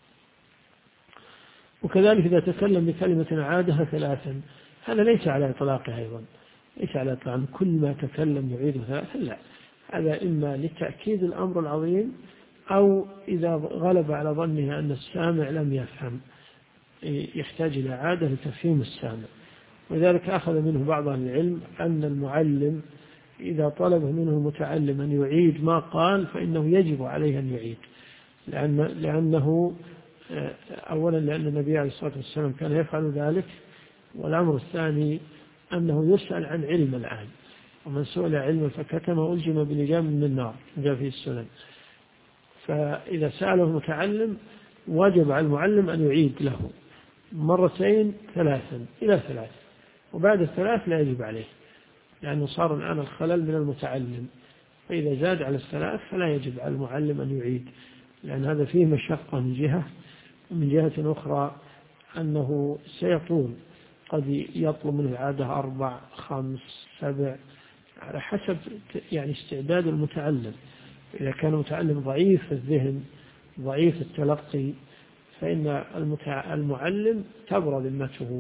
وكذلك إذا تكلم بكلمة عادها 3 هذا ليس على إطلاقه أيضا، ليس على إطلاق كل ما تكلم يعيد 3، لا، هذا إما لتأكيد الأمر العظيم أو إذا غلب على ظنه أن السامع لم يفهم يحتاج إلى عادة لتفهيم السامع. ولذلك أخذ منه بعض أهل العلم أن المعلم إذا طلب منه المتعلم أن يعيد ما قال فإنه يجب عليه أن يعيد، لأنه أولا لأن النبي عليه الصلاة والسلام كان يفعل ذلك، والأمر الثاني أنه يسأل عن علم الآن، ومن سئل علما فكتمه ألجم بلجام من النار، جاء في السنن. فإذا سأله المتعلم وجب على المعلم أن يعيد له 2 3 إلى 3، وبعد 3 لا يجب عليه، لأنه صار الآن الخلل من المتعلم. فإذا زاد على 3 فلا يجب على المعلم أن يعيد، لأن هذا فيه مشقة من جهة، ومن جهة أخرى أنه سيطول، قد يطلب منه العادة 4 5 7 على حسب يعني استعداد المتعلم. إذا كان المتعلم ضعيف الذهن ضعيف التلقي فإن المعلم تبرى ذمته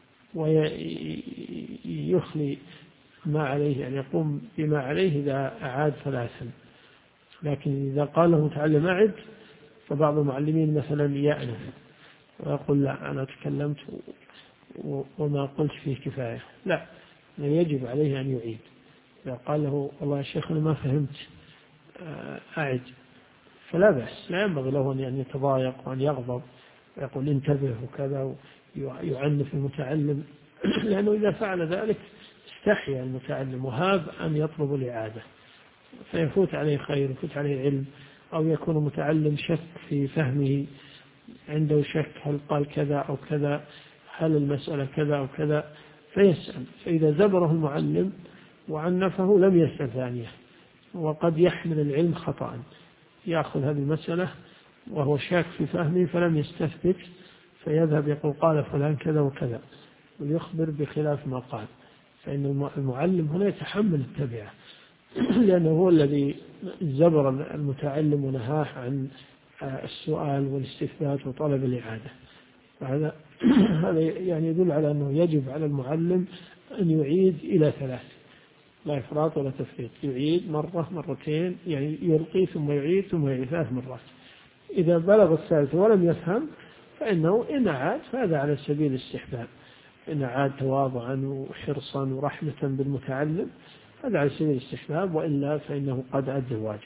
ويخلي ما عليه، يعني يقوم بما عليه إذا أعاد 3. لكن إذا قال له متعلم أعد فبعض المعلمين مثلا يأنف ويقول لا أنا تكلمت وما قلت فيه كفاية، لا، يجب عليه أن يعيد. إذا قال له والله يا شيخ أنا ما فهمت أعد فلا بأس، لا ينبغي له أن يتضايق وأن يغضب ويقول انتبه وكذا ويعنف المتعلم لأنه إذا فعل ذلك استحيا المتعلم وهاب أن يطلب الإعادة، فيفوت عليه خير ويفوت عليه علم، أو يكون المتعلم شك في فهمه، عنده شك هل قال كذا أو كذا، هل المسألة كذا أو كذا، فيسأل. فإذا زبره المعلم وعنفه لم يسأل ثانية، وقد يحمل العلم خطأ، يأخذ هذه المسألة وهو شاك في فهمه فلم يستثبت فيذهب يقول قال فلان كذا وكذا ويخبر بخلاف ما قال. فإن المعلم هنا يتحمل التبعة لأنه هو الذي زبر المتعلم ونهاه عن السؤال والاستثبات وطلب الإعادة. هذا يعني يدل على أنه يجب على المعلم أن يعيد إلى 3، لا إفراط ولا تفريط، يعيد 1 2 يعني يلقي ثم يعيد ثم يعيد 3 مرات. إذا بلغ الثالث ولم يفهم فإنه إن عاد فهذا على سبيل الاستحباب، إن عاد تواضعا وحرصا ورحمة بالمتعلم هذا على سبيل الاستحباب، وإلا فإنه قد أدى الواجب.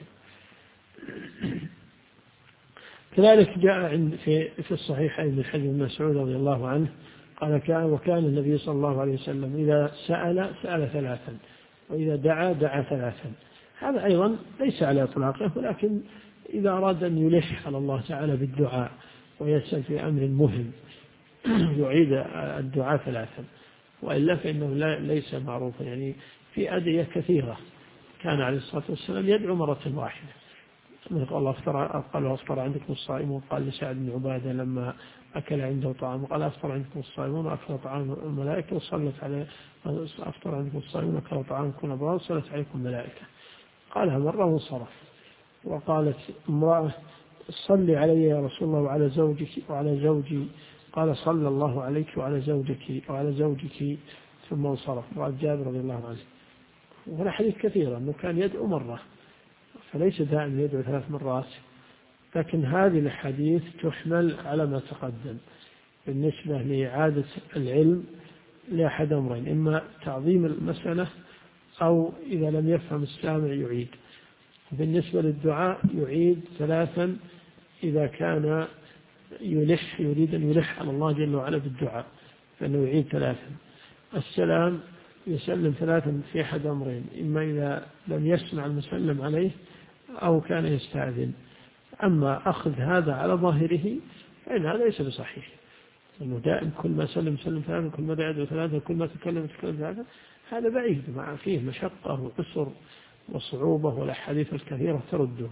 كذلك جاء في الصحيحين من حديث ابن مسعود رضي الله عنه قال وكان النبي صلى الله عليه وسلم إذا سأل 3 وإذا دعا 3. هذا أيضا ليس على إطلاقه، ولكن إذا أراد أن يلح على الله تعالى بالدعاء ويسأل في أمر مهم يعيد الدعاء 3، وإلا فإنه ليس معروفا. يعني في أدعية كثيرة كان عليه الصلاة والسلام يدعو 1 واحدة، قال أفطر عندكم الصائمون، قال لسعد بن عبادة لما أكل عنده طعام قال أفطر عندكم الصائمون وأكل طعام الملائكة وصلت عليه، أفطر عندكم الصائمون وأكل طعامكم الأبرار وصلت عليكم الملائكة. قالها مرة وانصرف. وقالت امرأة صلي علي يا رسول الله وعلى زوجك وعلى زوجي، قال صلى الله عليك وعلى زوجك ثم انصرف. وعن جابر رضي الله عنه. وهنا حديث كثيرا أنه كان يدعو مرة، فليس دائما يدعو 3 مرات، لكن هذه الحديث تحمل على ما تقدم بالنسبة لإعادة العلم لأحد أمرين: إما تعظيم المسألة أو إذا لم يفهم السامع يعيد. بالنسبة للدعاء يعيد 3 إذا كان يريد أن يلح على الله جل وعلا بالدعاء فإنه يعيد 3. السلام يسلم 3 في أحد أمرين: إما إذا لم يسمع المسلم عليه أو كان يستأذن. أما أخذ هذا على ظاهره فإن هذا ليس بصحيح، لأنه دائم كل ما سلم 3، كل ما يدعو 3، كل ما تكلم 3، هذا بعيد مع فيه مشقة وقصر وصعوبة والأحاديث الكثيرة ترده.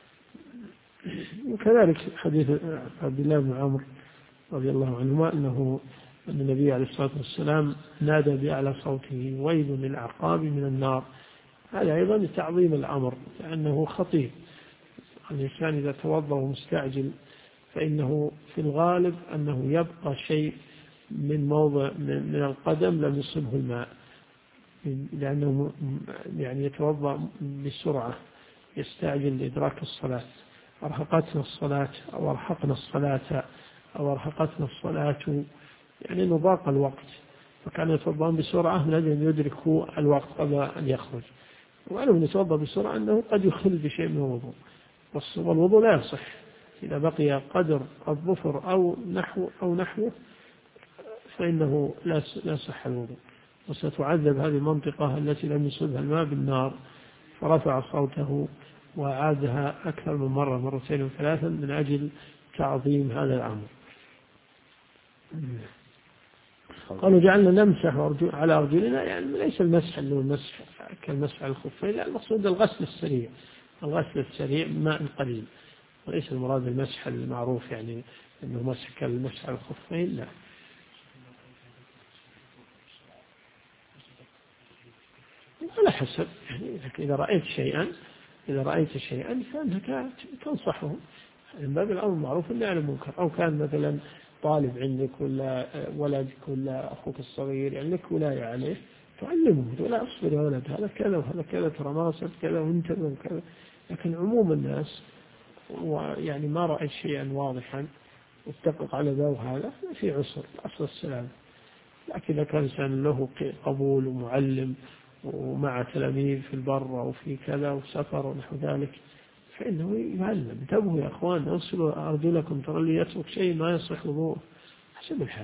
وكذلك حديث عبد الله بن عمرو رضي الله عنهما أن النبي عليه الصلاة والسلام نادى بأعلى صوته: ويل للأعقاب من النار. هذا أيضا لتعظيم الأمر، لأنه خطير. الإنسان إذا توضأ مستعجل فإنه في الغالب أنه يبقى شيء من موضع من القدم لم يصبه الماء، لأنه يعني يتوضأ بسرعة، يستعجل لإدراك الصلاة. أرهقتنا الصلاة أو أرهقنا الصلاة أو أرهقتنا الصلاة، يعني أنه ضاق الوقت، فكان يتوضأ بسرعة من أجل أن يدركوا الوقت قبل أن يخرج. وأنه من يتوضأ بسرعة أنه قد يخل بشيء من الوضوء، والوضوء لا يصح إذا بقي قدر الظفر أو نحوه فإنه لا صح الوضوء. وستعذب هذه المنطقة التي لم يصبها الماء بالنار. فرفع صوته وعادها أكثر من مرة، 2 و3 من أجل تعظيم هذا الأمر. قالوا جعلنا نمسح على أرجلنا، يعني ليس المسح اللي هو المسح كالمسح على الخفين، لا، المقصود الغسل السريع بماء قليل، وليس المراد المسح المعروف يعني أنه مسح كالمسح على الخفين، لا. على حسب، يعني إذا رأيت شيئا فأنك تنصحه من باب الأمر المعروف والنهي عن المنكر. أو كان مثلا طالب عندك ولا ولدك ولا أخوك الصغير يعني لك ولاية عليه، تعلمه ولا أصبر يا ولد هذا كذا وهذا كذا ترى ما صرت كذا وانت كذا. لكن عموم الناس ويعني ما رأيت شيئا واضحا واتفق على ذا وهذا في عسر أصل السلام. لكن إذا كان إنسان له قبول ومعلم ومع تلاميذ في البر أو في كذا وسفر ونحو ذلك فإنه يعلم: انتبهوا يا أخوان، أغسلوا أرجلكم، ترى اللي يترك شيء ما يصح وضوءه، حسب الحال.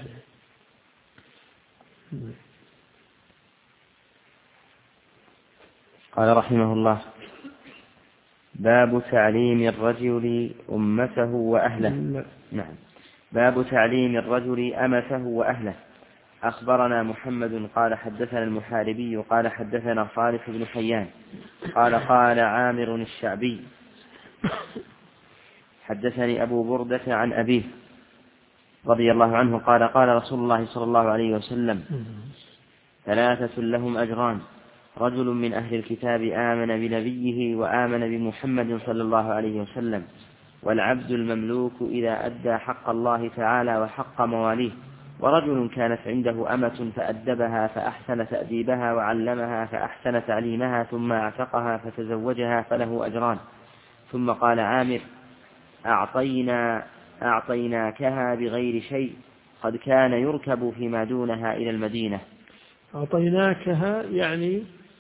قال رحمه الله: باب تعليم الرجل أمته وأهله. نعم. باب تعليم الرجل أمته وأهله. أخبرنا محمد قال حدثنا المحاربي قال حدثنا صالح بن حيان قال عامر الشعبي حدثني أبو بردة عن أبيه رضي الله عنه قال رسول الله صلى الله عليه وسلم: 3 لهم أجران: رجل من أهل الكتاب آمن بنبيه وآمن بمحمد صلى الله عليه وسلم، والعبد المملوك إذا أدى حق الله تعالى وحق مواليه، ورجل كانت عنده أمة فأدبها فأحسن تأديبها وعلمها فأحسن تعليمها ثم اعتقها فتزوجها فله أجران. ثم قال عامر: أعطيناكها بغير شيء، قد كان يركب فيما دونها إلى المدينة. أعطيناكها يعني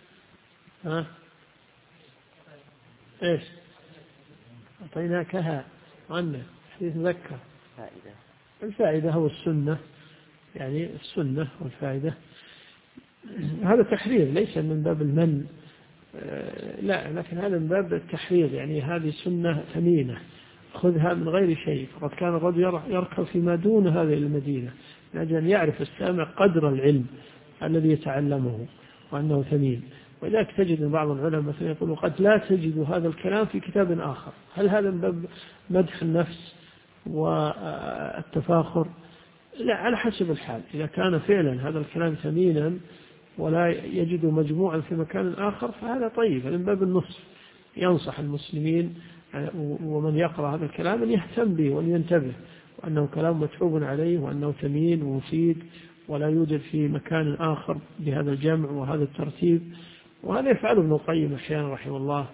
إيش؟ أعطيناكها عنه حديث مذكر. الفائدة هو السنة، يعني السنة والفائدة. هذا تحرير ليس من باب المن، لا، لكن هذا من باب التحرير، يعني هذه سنة ثمينة خذها من غير شيء. فقد كان الرجل يركب فيما دون هذه المدينة من أجل أن يعرف السامع قدر العلم الذي يتعلمه وأنه ثمين. ولذلك تجد بعض العلماء مثلا يقول قد لا تجد هذا الكلام في كتاب آخر. هل هذا من باب مدح النفس والتفاخر؟ لا، على حسب الحال. إذا كان فعلا هذا الكلام ثمينا ولا يجد مجموعا في مكان آخر فهذا طيب، من باب النصح. ينصح المسلمين ومن يقرأ هذا الكلام أن يهتم به وأن ينتبه، وأنه كلام متعوب عليه وأنه ثمين ومفيد ولا يوجد في مكان آخر بهذا الجمع وهذا الترتيب. وهذا يفعله ابن القيم أحيانا رحمه الله،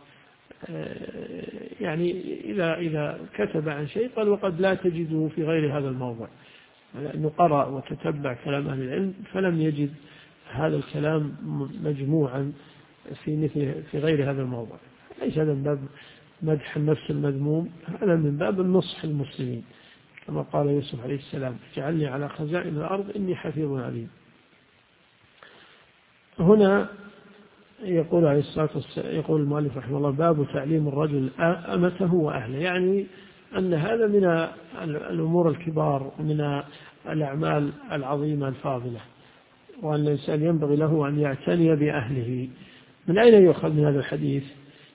يعني إذا كتب عن شيء قال وقد لا تجده في غير هذا الموضع، لأنه قرأ وتتبع كلام أهل العلم فلم يجد هذا الكلام مجموعا في غير هذا الموضع. ليس هذا من باب مدح النفس المذموم، هذا من باب النصح المسلمين، كما قال يوسف عليه السلام اجعلني على خزائن الأرض إني حفيظ عليم. هنا يقول عليه الصلاة والسلام، يقول المؤلف رحمه الله باب تعليم الرجل أمته وأهله، يعني أن هذا من الأمور الكبار ومن الأعمال العظيمة الفاضلة، وأن الإنسان ينبغي له أن يعتني بأهله. من أين يؤخذ من هذا الحديث؟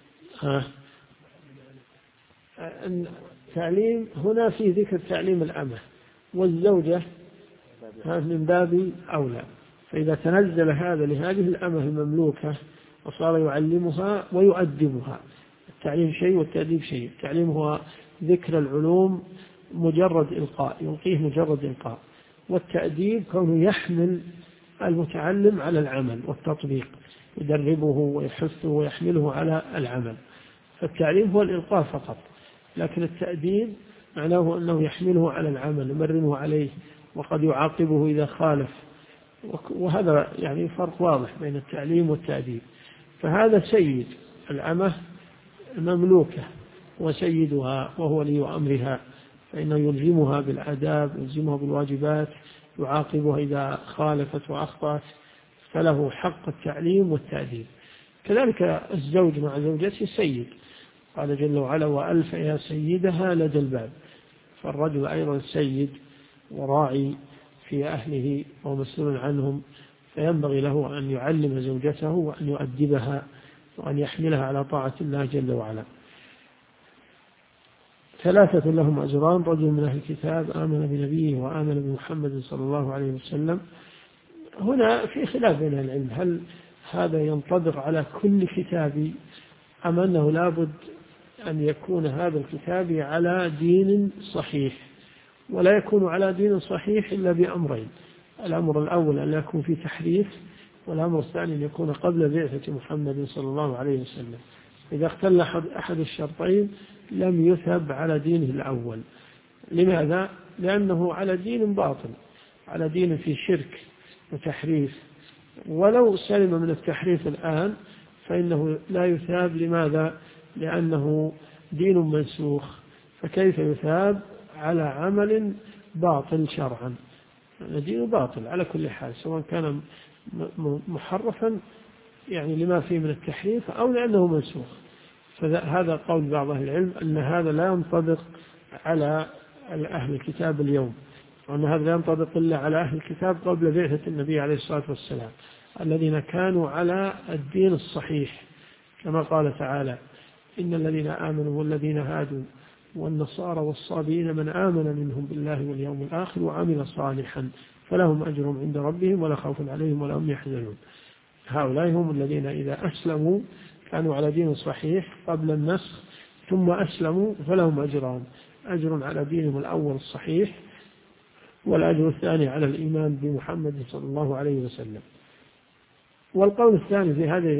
تعليم هنا في ذكر تعليم الأمة، والزوجة من باب أولى. فإذا تنزل هذا لهذه الأمة المملوكة وصار يعلمها ويؤدبها، التعليم شيء والتأديب شيء. التعليم هو ذكر العلوم مجرد إلقاء، يلقيه مجرد إلقاء، والتأديب كونه يحمل المتعلم على العمل والتطبيق، يدربه ويحثه ويحمله على العمل. فالتعليم هو الإلقاء فقط، لكن التأديب معناه أنه يحمله على العمل، يمرنه عليه، وقد يعاقبه إذا خالف. وهذا يعني فرق واضح بين التعليم والتأديب. فهذا سيد الأمة مملوكة وسيدها وهو ولي أمرها، فإنه يلزمها بالآداب، يلزمها بالواجبات، يعاقبها إذا خالفت وأخطأت، فله حق التعليم والتأديب. كذلك الزوج مع زوجته سيد، قال جل وعلا وألف يا سيدها لدى الباب. فالرجل أيضا سيد وراعي في أهله ومسؤول عنهم، فينبغي له أن يعلم زوجته وأن يؤدبها وأن يحملها على طاعة الله جل وعلا. ثلاثة لهم أجران: رجل من أهل الكتاب آمن بنبيه وآمن بمحمد صلى الله عليه وسلم. هنا في خلاف بين العلم، هل هذا ينطبق على كل كتاب أم أنه لابد أن يكون هذا الكتاب على دين صحيح، ولا يكون على دين صحيح إلا بأمرين: الأمر الأول أن لا يكون في تحريف، والأمر الثاني أن يكون قبل بعثة محمد صلى الله عليه وسلم. إذا اختل أحد الشرطين لم يثب على دينه الأول. لماذا؟ لأنه على دين باطل، على دين في شرك وتحريف. ولو سلم من التحريف الآن فإنه لا يثاب. لماذا؟ لأنه دين منسوخ، فكيف يثاب على عمل باطل شرعا؟ الدين باطل على كل حال، سواء كان محرفا يعني لما فيه من التحريف أو لأنه منسوخ. فهذا قول بعض أهل العلم أن هذا لا ينطبق على أهل الكتاب اليوم، وأن هذا لا ينطبق إلا على أهل الكتاب قبل بعثة النبي عليه الصلاة والسلام، الذين كانوا على الدين الصحيح، كما قال تعالى إن الذين آمنوا والذين هادوا والنصارى والصابئين من آمن منهم بالله واليوم الآخر وعمل صالحا فلهم أجرهم عند ربهم ولا خوف عليهم ولا هم يحزنون. هؤلاء هم الذين إذا أسلموا كانوا على دين صحيح قبل النسخ، ثم أسلموا فلهم أجران: أجر على دينهم الأول الصحيح، والأجر الثاني على الإيمان بمحمد صلى الله عليه وسلم. والقول الثاني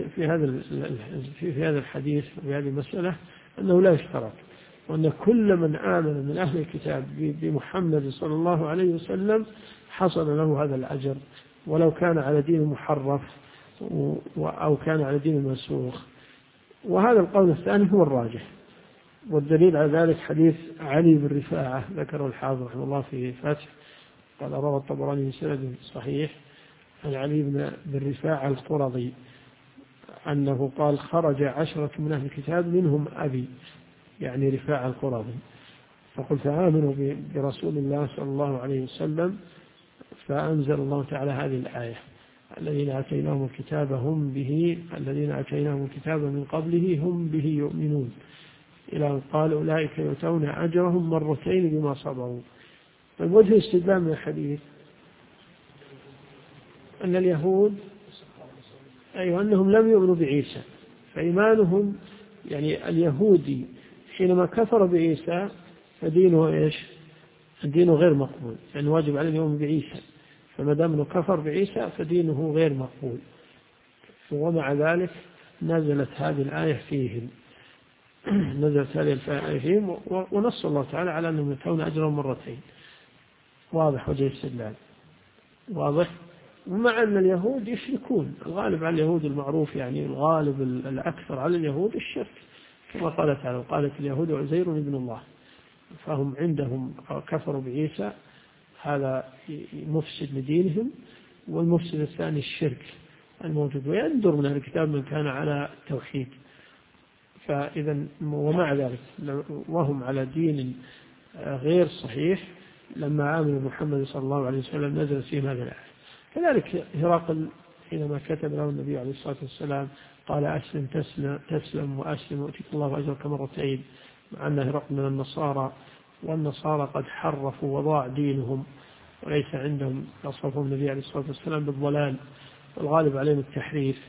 في هذا الحديث في هذه المسألة أنه لا يشترط، وأن كل من آمن من أهل الكتاب بمحمد صلى الله عليه وسلم حصل له هذا الأجر، ولو كان على دين محرف أو كان على دين منسوخ. وهذا القول الثاني هو الراجح، والدليل على ذلك حديث علي بن رفاعة ذكره الحافظ رحمه الله في فتح، قال روى الطبراني بسند صحيح عن علي بن رفاعة القرظي أنه قال خرج 10 من أهل الكتاب منهم أبي، يعني رفاعة القرظي، فقلت آمنوا برسول الله صلى الله عليه وسلم، فأنزل الله تعالى هذه الآية: الذين آتيناهم الكتاب هم به الذين آتيناهم الكتاب من قبله هم به يؤمنون، إلى أن قال أولئك يؤتون أجرهم مرتين بما صبروا. فالوجه الاستدلال من الحديث أن اليهود أنهم لم يؤمنوا بعيسى، فإيمانهم يعني اليهودي حينما كفر بعيسى فدينه إيش؟ دينه غير مقبول، يعني واجب عليه اليوم بعيسى، فما دام انه كفر بعيسى فدينه غير مقبول. ومع ذلك نزلت هذه الآية فيهم ونص الله تعالى على أنهم يؤتون أجرهم مرتين. واضح وجه الاستدلال؟ واضح. ومع أن اليهود يشركون، الغالب على اليهود المعروف، يعني الغالب الأكثر على اليهود الشرك، كما قال تعالى قالت اليهود عزير ابن الله، فهم عندهم كفروا بعيسى، هذا مفسد لدينهم. والمفسد الثاني الشرك الموجود، ويندر من الكتاب من كان على التوحيد. فإذا ومع ذلك وهم على دين غير صحيح لما آمنوا محمد صلى الله عليه وسلم نزل فيهم هذا الآية. كذلك هرقل حينما كتب له النبي عليه الصلاة والسلام قال أسلم تسلم وأسلم وأتيك الله أجرك مرتين، مع أن هرقل من النصارى، والنصارى قد حرفوا وضاع دينهم وليس عندهم، وصفهم النبي عليه الصلاة والسلام بالضلال والغالب عليهم التحريف.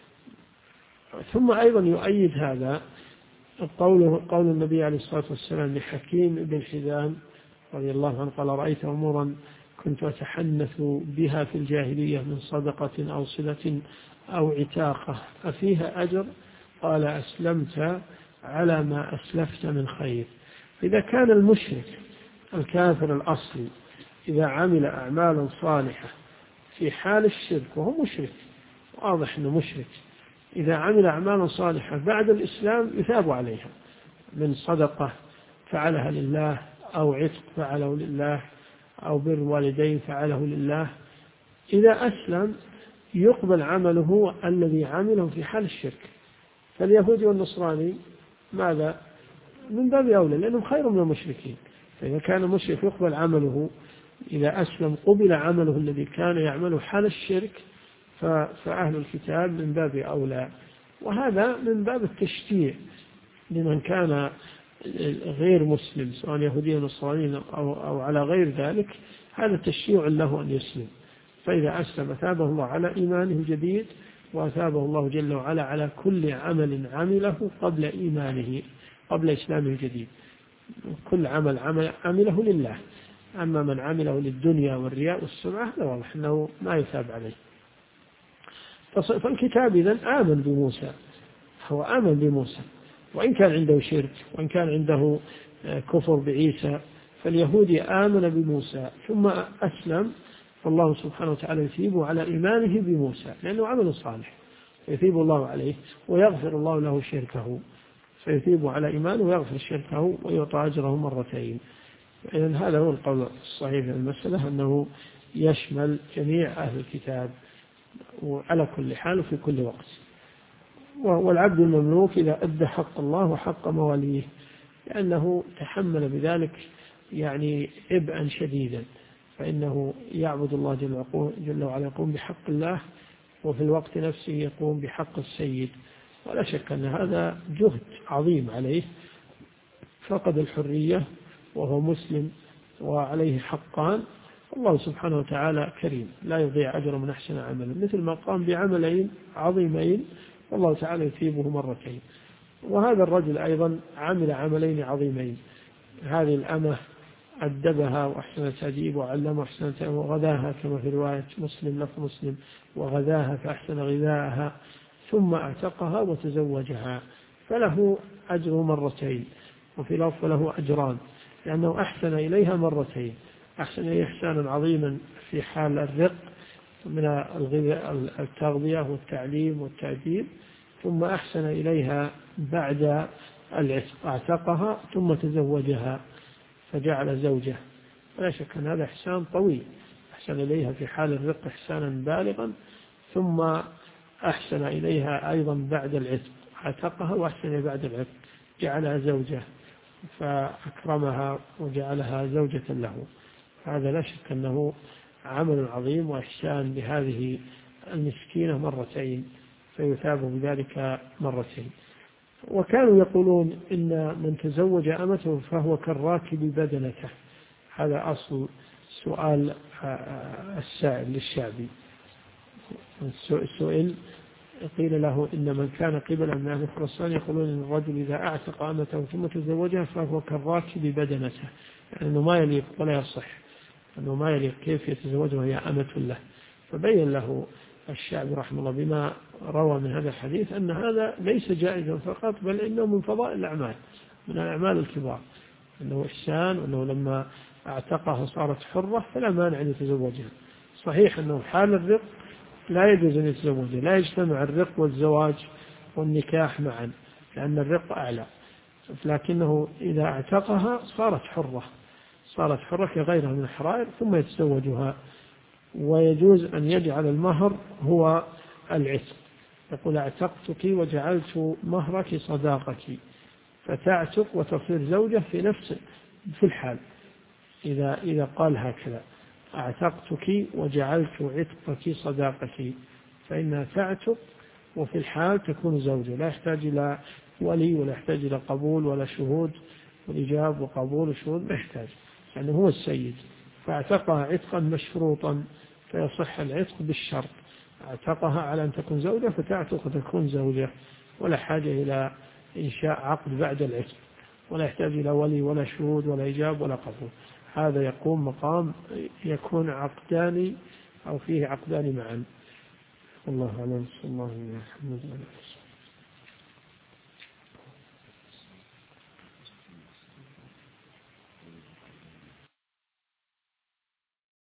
ثم أيضا يؤيد هذا قول النبي عليه الصلاة والسلام لحكيم بن حزام رضي الله عنه قال رأيت أمورا كنت أتحنث بها في الجاهلية من صدقة أو صلة أو عتاقة أفيها أجر؟ قال أسلمت على ما أسلفت من خير. إذا كان المشرك الكافر الأصلي إذا عمل أعمالا صالحة في حال الشرك، وهو مشرك واضح أنه مشرك، إذا عمل أعمالا صالحة بعد الإسلام يثاب عليها من صدقة فعلها لله، أو عتق فعله لله، أو بر والدين فعله لله، إذا أسلم يقبل عمله الذي عمله في حال الشرك. فاليهودي والنصراني ماذا؟ من باب أولى، لأنهم خير من المشركين. فإذا كان المشرك يقبل عمله إذا أسلم قبل عمله الذي كان يعمله حال الشرك، فأهل الكتاب من باب أولى. وهذا من باب التشجيع لمن كان غير مسلم سواء يهودي أو نصراني أو على غير ذلك، هذا تشجيع له أن يسلم. فإذا أسلم أثابه الله على إيمانه الجديد، وأثابه الله جل وعلا على كل عمل عمله قبل إيمانه قبل إسلامه الجديد. كل عمل عمله لله. أما من عمله للدنيا والرياء والسمعة هذا واضح أنه ما يثاب عليه. فالكتاب إذن آمن بموسى، هو آمن بموسى وإن كان عنده شرك وإن كان عنده كفر بعيسى. فاليهودي آمن بموسى ثم أسلم، فالله سبحانه وتعالى يثيبه على إيمانه بموسى لأنه عمل صالح، يثيب الله عليه ويغفر الله له شركه، فيثيب على إيمانه ويغفر شركه ويعطى أجره مرتين. إذن هذا هو القول الصحيح في المسألة، أنه يشمل جميع أهل الكتاب وعلى كل حال وفي كل وقت. والعبد المملوك إذا أدى حق الله وحق مواليه، لأنه تحمل بذلك يعني عبئا شديدا، فإنه يعبد الله جل وعلا، يقوم بحق الله وفي الوقت نفسه يقوم بحق السيد. ولا شك أن هذا جهد عظيم عليه، فقد الحرية وهو مسلم وعليه حقان. الله سبحانه وتعالى كريم لا يضيع أجر من أحسن عملا، مثل ما قام بعملين عظيمين والله تعالى يثيبه مرتين. وهذا الرجل أيضا عمل عملين عظيمين. هذه الأمة أدبها وأحسن تأديب وعلم أحسن تأديب وغذاها، كما في رواية مسلم لفظ مسلم وغذاها فأحسن غذاءها ثم أعتقها وتزوجها، فله أجر مرتين. وفي لفظ له أجران، لأنه أحسن إليها مرتين، أحسن إليها إحسانا عظيما في حال الرق من التغذية والتعليم والتأديب، ثم أحسن إليها بعد العتق، أعتقها ثم تزوجها فجعل زوجه. ولا شك أن هذا إحسان طويل، أحسن إليها في حال الرق إحسانا بالغا، ثم أحسن إليها أيضا بعد العتق، أعتقها وأحسن إليها بعد العتق جعلها زوجه فأكرمها وجعلها زوجة له. هذا لا شك أنه عمل عظيم وإحسان بهذه المسكينة مرتين فيثاب بذلك مرتين. وكانوا يقولون إن من تزوج أمته فهو كالراكب بدنته. هذا أصل سؤال السائل للشعبي. السؤال قيل له إن من كان قبلا من أهل خراسان يقولون إن الرجل إذا أعتق أمته ثم تزوجها فهو كالراكب بدنته، يعني أنه ما يليق ولا يصح، أنه ما يليق كيف يتزوجها وهي أمة له. فبين له الشعبي رحمه الله بما روى من هذا الحديث أن هذا ليس جائزا فقط، بل إنه من فضائل الأعمال، من الأعمال الكبار، أنه إحسان، وأنه لما اعتقها صارت حرة فلا مانع أن يتزوجها. صحيح أنه حال الرق لا يجوز أن يتزوجها، لا يجتمع الرق والزواج والنكاح معا لأن الرق أعلى، لكنه إذا اعتقها صارت حرة كغيرها من الحرائر ثم يتزوجها. ويجوز أن يجعل المهر هو العتق، يقول اعتقتك وجعلت مهرك صداقك، فتعتق وتصير زوجة في الحال. إذا قال هكذا اعتقتك وجعلت عتقك صداقك فإنها تعتق وفي الحال تكون زوجة، لا يحتاج إلى ولي ولا يحتاج إلى قبول ولا شهود والإجاب وقبول الشهود، ما يحتاج، يعني هو السيد. فاعتقها عتقا مشروطا فيصح العتق بالشرط، اعتقها على أن تكون زوجة فتعتق وتكون زوجة، ولا حاجة إلى إنشاء عقد بعد العتق، ولا يحتاج إلى ولي ولا شهود ولا إجاب ولا قبول. هذا يقوم مقام يكون عقدان أو فيه عقدان معا. الله أعلم. صلى الله عليه وسلم.